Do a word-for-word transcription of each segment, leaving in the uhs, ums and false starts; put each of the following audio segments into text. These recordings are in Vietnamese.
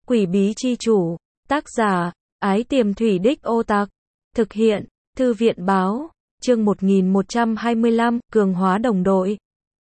Quỷ bí chi chủ, tác giả, Ái Tiềm Thủy Đích Ô Tạc, thực hiện, Thư viện báo, chương một nghìn một trăm hai mươi lăm, cường hóa đồng đội.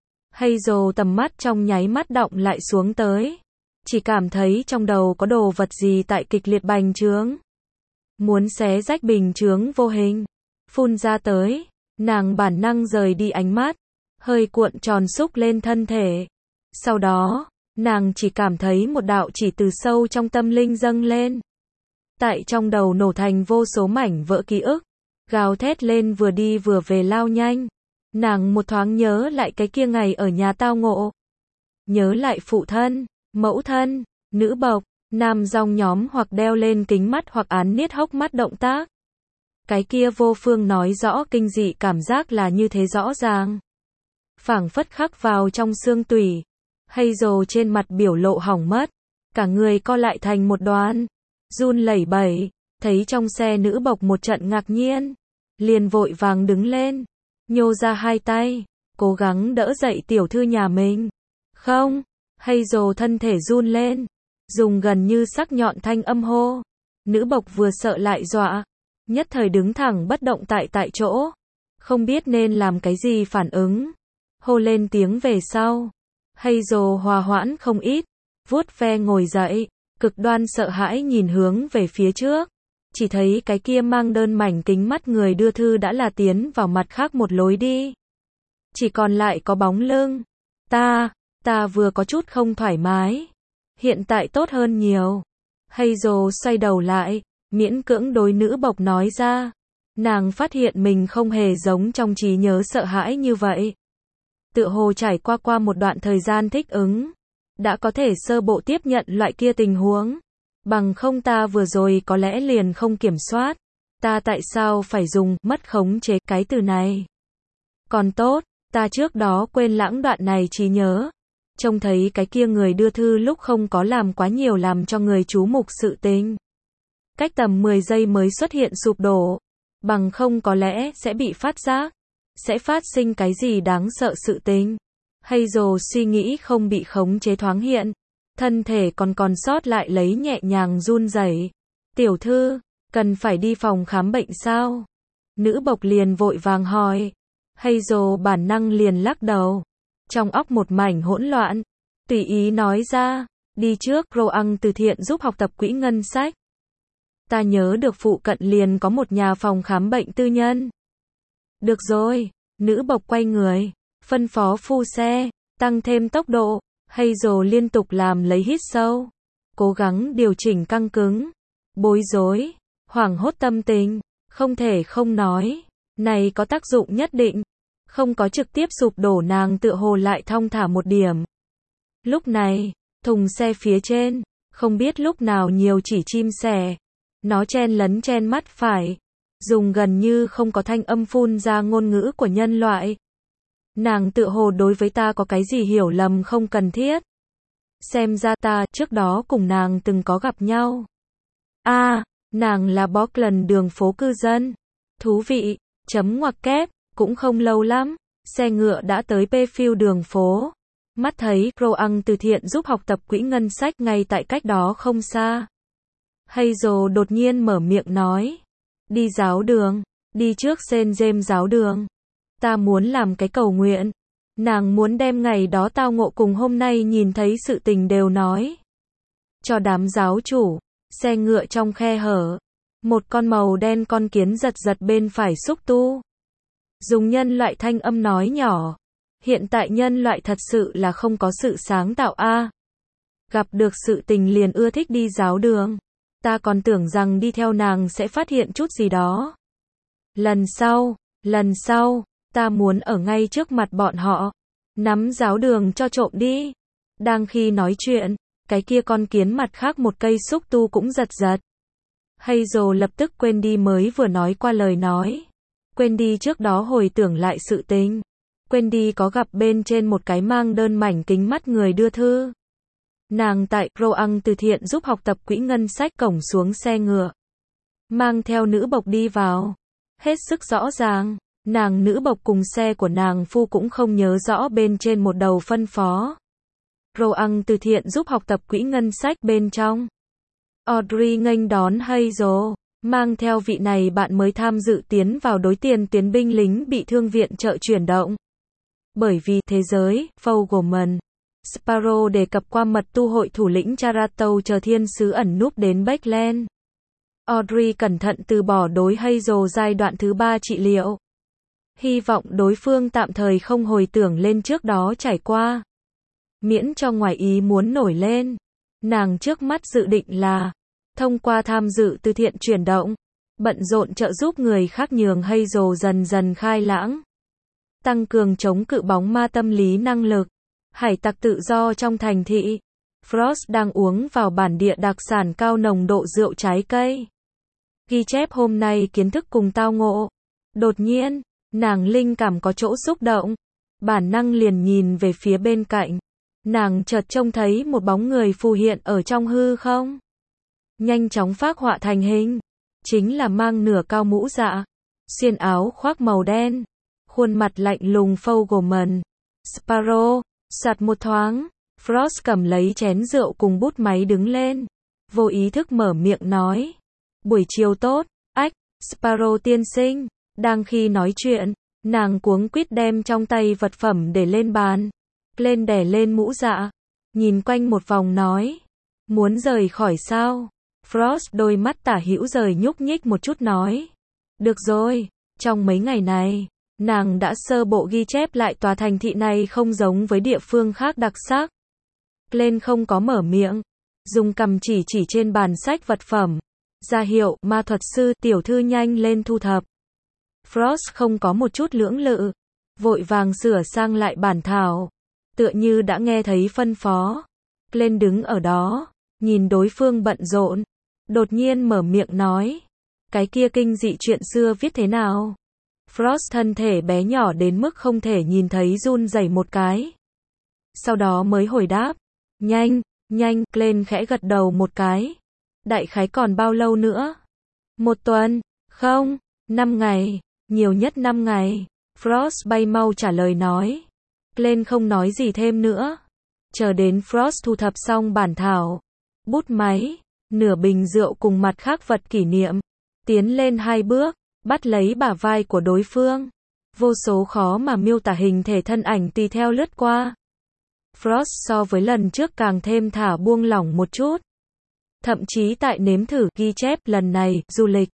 Hazel tầm mắt trong nháy mắt đọng lại xuống tới. Chỉ cảm thấy trong đầu có đồ vật gì tại kịch liệt bành trướng. Muốn xé rách bình chướng vô hình. Phun ra tới, nàng bản năng rời đi ánh mắt, hơi cuộn tròn xúc lên thân thể. Sau đó, nàng chỉ cảm thấy một đạo chỉ từ sâu trong tâm linh dâng lên. Tại trong đầu nổ thành vô số mảnh vỡ ký ức, gào thét lên vừa đi vừa về lao nhanh. Nàng một thoáng nhớ lại cái kia ngày ở nhà tao ngộ. Nhớ lại phụ thân, mẫu thân, nữ bộc, nam dòng nhóm hoặc đeo lên kính mắt hoặc án niết hốc mắt động tác. Cái kia vô phương nói rõ kinh dị cảm giác là như thế rõ ràng. Phảng phất khắc vào trong xương tủy. Hazel trên mặt biểu lộ hỏng mất. Cả người co lại thành một đoàn. Run lẩy bẩy. Thấy trong xe nữ bộc một trận ngạc nhiên. Liền vội vàng đứng lên. Nhô ra hai tay. Cố gắng đỡ dậy tiểu thư nhà mình. Không. Hazel thân thể run lên. Dùng gần như sắc nhọn thanh âm hô. Nữ bộc vừa sợ lại dọa. Nhất thời đứng thẳng bất động tại tại chỗ. Không biết nên làm cái gì phản ứng. Hô lên tiếng về sau. Hazel hòa hoãn không ít. Vuốt ve ngồi dậy. Cực đoan sợ hãi nhìn hướng về phía trước. Chỉ thấy cái kia mang đơn mảnh kính mắt người đưa thư đã là tiến vào mặt khác một lối đi. Chỉ còn lại có bóng lưng. Ta, ta vừa có chút không thoải mái. Hiện tại tốt hơn nhiều. Hazel xoay đầu lại. Miễn cưỡng đối nữ bộc nói ra. Nàng phát hiện mình không hề giống trong trí nhớ sợ hãi như vậy. Tựa hồ trải qua qua một đoạn thời gian thích ứng. Đã có thể sơ bộ tiếp nhận loại kia tình huống. Bằng không ta vừa rồi có lẽ liền không kiểm soát. Ta tại sao phải dùng mất khống chế cái từ này? Còn tốt, ta trước đó quên lãng đoạn này trí nhớ. Trông thấy cái kia người đưa thư lúc không có làm quá nhiều làm cho người chú mục sự tình. Cách tầm mười giây mới xuất hiện sụp đổ. Bằng không có lẽ sẽ bị phát giác. Sẽ phát sinh cái gì đáng sợ sự tình. Hazel suy nghĩ không bị khống chế thoáng hiện. Thân thể còn còn sót lại lấy nhẹ nhàng run rẩy. Tiểu thư, cần phải đi phòng khám bệnh sao? Nữ bộc liền vội vàng hỏi. Hazel bản năng liền lắc đầu. Trong óc một mảnh hỗn loạn. Tùy ý nói ra. Đi trước Roang từ thiện giúp học tập quỹ ngân sách. Ta nhớ được phụ cận liền có một nhà phòng khám bệnh tư nhân. Được rồi, nữ bộc quay người, phân phó phu xe, tăng thêm tốc độ, Hazel liên tục làm lấy hít sâu, cố gắng điều chỉnh căng cứng, bối rối, hoảng hốt tâm tình, không thể không nói, này có tác dụng nhất định, không có trực tiếp sụp đổ nàng tựa hồ lại thong thả một điểm. Lúc này, thùng xe phía trên, không biết lúc nào nhiều chỉ chim sẻ. Nó chen lấn chen mắt phải. Dùng gần như không có thanh âm phun ra ngôn ngữ của nhân loại. Nàng tự hồ đối với ta có cái gì hiểu lầm không cần thiết. Xem ra ta trước đó cùng nàng từng có gặp nhau. a à, nàng là Portland đường phố cư dân. Thú vị, chấm ngoặc kép, cũng không lâu lắm. Xe ngựa đã tới Payfield đường phố. Mắt thấy Roang từ thiện giúp học tập quỹ ngân sách ngay tại cách đó không xa. Hazel đột nhiên mở miệng nói. Đi giáo đường, đi trước Saint James giáo đường. Ta muốn làm cái cầu nguyện. Nàng muốn đem ngày đó tao ngộ cùng hôm nay nhìn thấy sự tình đều nói. Cho đám giáo chủ, xe ngựa trong khe hở. Một con màu đen con kiến giật giật bên phải xúc tu. Dùng nhân loại thanh âm nói nhỏ. Hiện tại nhân loại thật sự là không có sự sáng tạo a. À, gặp được sự tình liền ưa thích đi giáo đường. Ta còn tưởng rằng đi theo nàng sẽ phát hiện chút gì đó. Lần sau, lần sau, ta muốn ở ngay trước mặt bọn họ. Nắm giáo đường cho trộm đi. Đang khi nói chuyện, cái kia con kiến mặt khác một cây xúc tu cũng giật giật. Hazel lập tức quên đi mới vừa nói qua lời nói. Quên đi trước đó hồi tưởng lại sự tình. Quên đi có gặp bên trên một cái mang đơn mảnh kính mắt người đưa thư. Nàng tại Roang từ thiện giúp học tập quỹ ngân sách cổng xuống xe ngựa. Mang theo nữ bộc đi vào. Hết sức rõ ràng, nàng nữ bộc cùng xe của nàng phu cũng không nhớ rõ bên trên một đầu phân phó. Roang từ thiện giúp học tập quỹ ngân sách bên trong. Audrey nghênh đón Hazel, mang theo vị này bạn mới tham dự tiến vào đối tiền tuyến binh lính bị thương viện trợ chuyển động. Bởi vì thế giới, Fogelman, Sparrow đề cập qua mật tu hội thủ lĩnh Charato chờ thiên sứ ẩn núp đến Backland. Audrey cẩn thận từ bỏ đối Hazel giai đoạn thứ ba trị liệu. Hy vọng đối phương tạm thời không hồi tưởng lên trước đó trải qua. Miễn cho ngoài ý muốn nổi lên. Nàng trước mắt dự định là, thông qua tham dự từ thiện chuyển động, bận rộn trợ giúp người khác nhường Hazel dần dần khai lãng. Tăng cường chống cự bóng ma tâm lý năng lực. Hải tặc tự do trong thành thị. Frost đang uống vào bản địa đặc sản cao nồng độ rượu trái cây. Ghi chép hôm nay kiến thức cùng tao ngộ. Đột nhiên, nàng linh cảm có chỗ xúc động. Bản năng liền nhìn về phía bên cạnh. Nàng chợt trông thấy một bóng người phù hiện ở trong hư không. Nhanh chóng phác họa thành hình. Chính là mang nửa cao mũ dạ. Xiên áo khoác màu đen. Khuôn mặt lạnh lùng Fogelman. Sparrow. Sạt một thoáng. Frost cầm lấy chén rượu cùng bút máy đứng lên. Vô ý thức mở miệng nói. Buổi chiều tốt, ách, Sparrow tiên sinh. Đang khi nói chuyện, nàng cuống quýt đem trong tay vật phẩm để lên bàn. Lên đè lên mũ dạ. Nhìn quanh một vòng nói. Muốn rời khỏi sao? Frost đôi mắt tả hữu rời nhúc nhích một chút nói. Được rồi, trong mấy ngày này, nàng đã sơ bộ ghi chép lại tòa thành thị này không giống với địa phương khác đặc sắc. Lên không có mở miệng. Dùng cầm chỉ chỉ trên bàn sách vật phẩm. Ra hiệu, ma thuật sư, tiểu thư nhanh lên thu thập. Frost không có một chút lưỡng lự. Vội vàng sửa sang lại bản thảo. Tựa như đã nghe thấy phân phó. Lên đứng ở đó. Nhìn đối phương bận rộn. Đột nhiên mở miệng nói. Cái kia kinh dị chuyện xưa viết thế nào? Frost thân thể bé nhỏ đến mức không thể nhìn thấy run rẩy một cái. Sau đó mới hồi đáp. Nhanh, nhanh, lên khẽ gật đầu một cái. Đại khái còn bao lâu nữa? Một tuần? Không, năm ngày. Nhiều nhất năm ngày. Frost bay mau trả lời nói. Lên không nói gì thêm nữa. Chờ đến Frost thu thập xong bản thảo. Bút máy, nửa bình rượu cùng mặt khác vật kỷ niệm. Tiến lên hai bước, bắt lấy bả vai của đối phương. Vô số khó mà miêu tả hình thể thân ảnh tùy theo lướt qua. Frost so với lần trước càng thêm thả buông lỏng một chút. Thậm chí tại nếm thử ghi chép lần này, du lịch.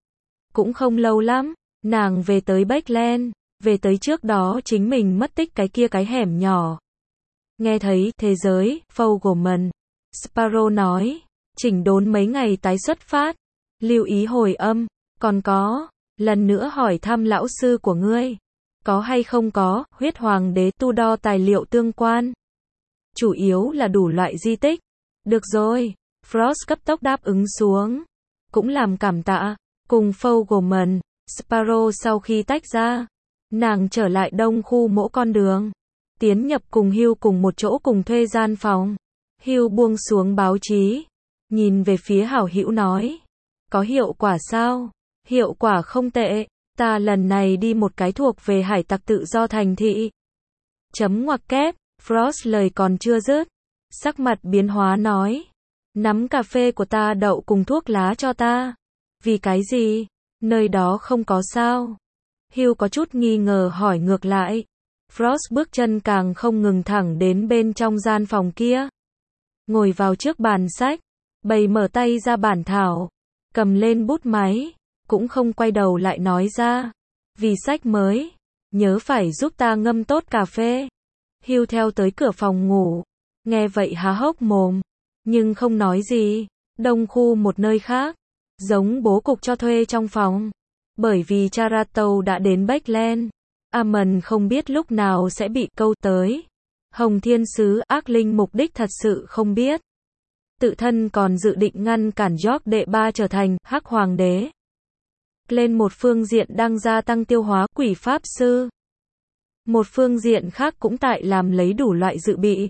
Cũng không lâu lắm, nàng về tới Backland, về tới trước đó chính mình mất tích cái kia cái hẻm nhỏ. Nghe thấy thế giới, Fogelman, Sparrow nói, chỉnh đốn mấy ngày tái xuất phát, lưu ý hồi âm, còn có, lần nữa hỏi thăm lão sư của ngươi, có hay không có, huyết hoàng đế Tudor tài liệu tương quan. Chủ yếu là đủ loại di tích. Được rồi, Frost cấp tốc đáp ứng xuống. Cũng làm cảm tạ, cùng Fogelman, Sparrow sau khi tách ra. Nàng trở lại đông khu mỗi con đường. Tiến nhập cùng Hugh cùng một chỗ cùng thuê gian phòng. Hugh buông xuống báo chí. Nhìn về phía hảo hữu nói. Có hiệu quả sao? Hiệu quả không tệ. Ta lần này đi một cái thuộc về hải tặc tự do thành thị. Chấm ngoặc kép. Frost lời còn chưa dứt. Sắc mặt biến hóa nói. Nắm cà phê của ta đậu cùng thuốc lá cho ta. Vì cái gì? Nơi đó không có sao? Hugh có chút nghi ngờ hỏi ngược lại. Frost bước chân càng không ngừng thẳng đến bên trong gian phòng kia. Ngồi vào trước bàn sách. Bày mở tay ra bản thảo. Cầm lên bút máy. Cũng không quay đầu lại nói ra. Vì sách mới. Nhớ phải giúp ta ngâm tốt cà phê. Hugh theo tới cửa phòng ngủ. Nghe vậy há hốc mồm. Nhưng không nói gì. Đông khu một nơi khác. Giống bố cục cho thuê trong phòng. Bởi vì Charato đã đến Backland. Amon không biết lúc nào sẽ bị câu tới. Hồng Thiên Sứ ác linh mục đích thật sự không biết. Tự thân còn dự định ngăn cản George đệ ba trở thành Hắc Hoàng đế. Lên một phương diện đang gia tăng tiêu hóa quỷ pháp sư. Một phương diện khác cũng tại làm lấy đủ loại dự bị.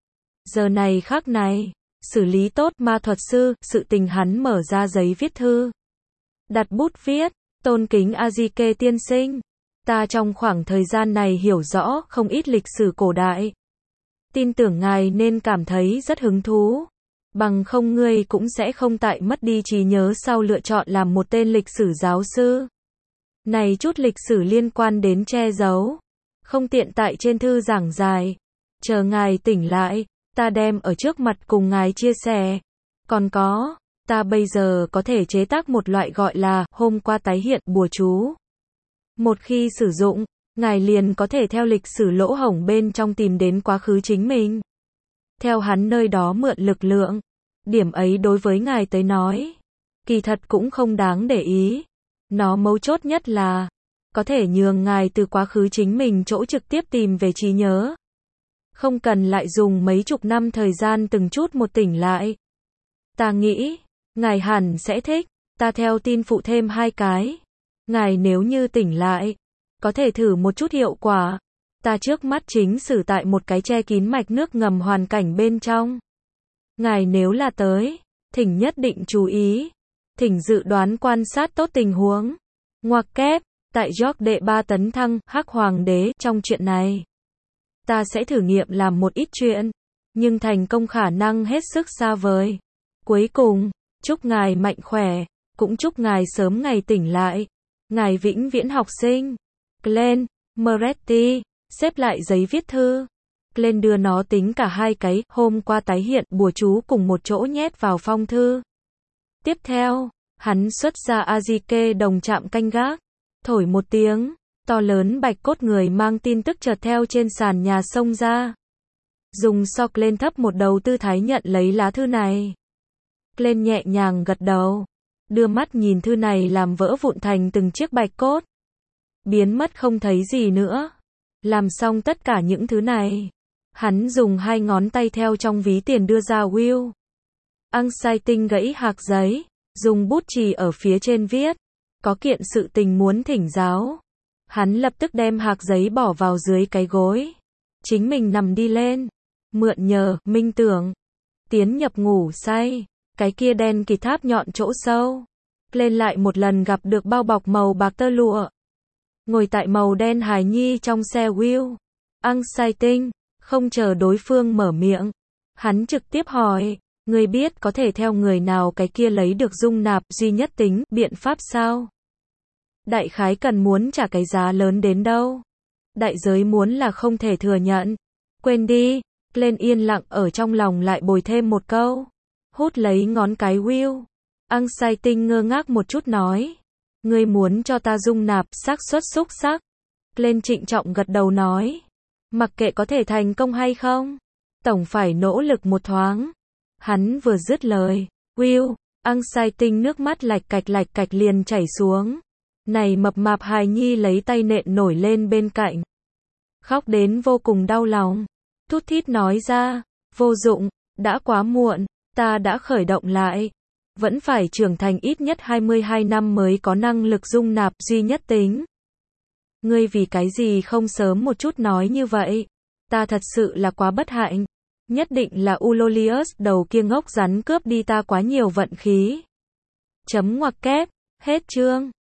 Giờ này khác này, xử lý tốt ma thuật sư, sự tình hắn mở ra giấy viết thư. Đặt bút viết, tôn kính Azike tiên sinh. Ta trong khoảng thời gian này hiểu rõ không ít lịch sử cổ đại. Tin tưởng ngài nên cảm thấy rất hứng thú. Bằng không ngươi cũng sẽ không tại mất đi trí nhớ sau lựa chọn làm một tên lịch sử giáo sư. Này chút lịch sử liên quan đến che giấu. Không tiện tại trên thư giảng dài. Chờ ngài tỉnh lại, ta đem ở trước mặt cùng ngài chia sẻ. Còn có, ta bây giờ có thể chế tác một loại gọi là hôm qua tái hiện bùa chú. Một khi sử dụng, ngài liền có thể theo lịch sử lỗ hổng bên trong tìm đến quá khứ chính mình. Theo hắn nơi đó mượn lực lượng. Điểm ấy đối với ngài tới nói, kỳ thật cũng không đáng để ý. Nó mấu chốt nhất là, có thể nhường ngài từ quá khứ chính mình chỗ trực tiếp tìm về trí nhớ. Không cần lại dùng mấy chục năm thời gian từng chút một tỉnh lại. Ta nghĩ, ngài hẳn sẽ thích, ta theo tin phụ thêm hai cái. Ngài nếu như tỉnh lại, có thể thử một chút hiệu quả. Ta trước mắt chính xử tại một cái che kín mạch nước ngầm hoàn cảnh bên trong. Ngài nếu là tới, thỉnh nhất định chú ý. Thỉnh dự đoán quan sát tốt tình huống. Ngoặc kép, tại George đệ ba tấn thăng, Hắc Hoàng đế, trong chuyện này. Ta sẽ thử nghiệm làm một ít chuyện, nhưng thành công khả năng hết sức xa vời. Cuối cùng, chúc ngài mạnh khỏe, cũng chúc ngài sớm ngày tỉnh lại. Ngài vĩnh viễn học sinh. Glenn Moretti, xếp lại giấy viết thư. Glenn đưa nó tính cả hai cái, hôm qua tái hiện bùa chú cùng một chỗ nhét vào phong thư. Tiếp theo, hắn xuất ra Azike đồng chạm canh gác. Thổi một tiếng, to lớn bạch cốt người mang tin tức chợt theo trên sàn nhà xông ra. Dùng sock lên thấp một đầu tư thái nhận lấy lá thư này. Glenn nhẹ nhàng gật đầu. Đưa mắt nhìn thư này làm vỡ vụn thành từng chiếc bạch cốt. Biến mất không thấy gì nữa. Làm xong tất cả những thứ này. Hắn dùng hai ngón tay theo trong ví tiền đưa ra Will. Anxiety gãy hạc giấy. Dùng bút chì ở phía trên viết. Có kiện sự tình muốn thỉnh giáo. Hắn lập tức đem hạc giấy bỏ vào dưới cái gối. Chính mình nằm đi lên. Mượn nhờ, minh tưởng. Tiến nhập ngủ say. Cái kia đen kỳ tháp nhọn chỗ sâu. Lên lại một lần gặp được bao bọc màu bạc tơ lụa. Ngồi tại màu đen hài nhi trong xe Will. Anxiety, không chờ đối phương mở miệng. Hắn trực tiếp hỏi. Người biết có thể theo người nào cái kia lấy được dung nạp duy nhất tính, biện pháp sao? Đại khái cần muốn trả cái giá lớn đến đâu? Đại giới muốn là không thể thừa nhận. Quên đi, lên yên lặng ở trong lòng lại bồi thêm một câu. Hút lấy ngón cái Will. Anxiety ngơ ngác một chút nói. Ngươi muốn cho ta dung nạp xác suất xúc sắc. Lên trịnh trọng gật đầu nói. Mặc kệ có thể thành công hay không. Tổng phải nỗ lực một thoáng. Hắn vừa dứt lời. Will, Anxiety nước mắt lạch cạch lạch cạch liền chảy xuống. Này mập mạp hài nhi lấy tay nện nổi lên bên cạnh. Khóc đến vô cùng đau lòng. Thút thít nói ra. Vô dụng, đã quá muộn. Ta đã khởi động lại. Vẫn phải trưởng thành ít nhất hai mươi hai năm mới có năng lực dung nạp duy nhất tính. Ngươi vì cái gì không sớm một chút nói như vậy? Ta thật sự là quá bất hạnh. Nhất định là Ulolius đầu kia ngốc rắn cướp đi ta quá nhiều vận khí. Chấm ngoặc kép. Hết chương.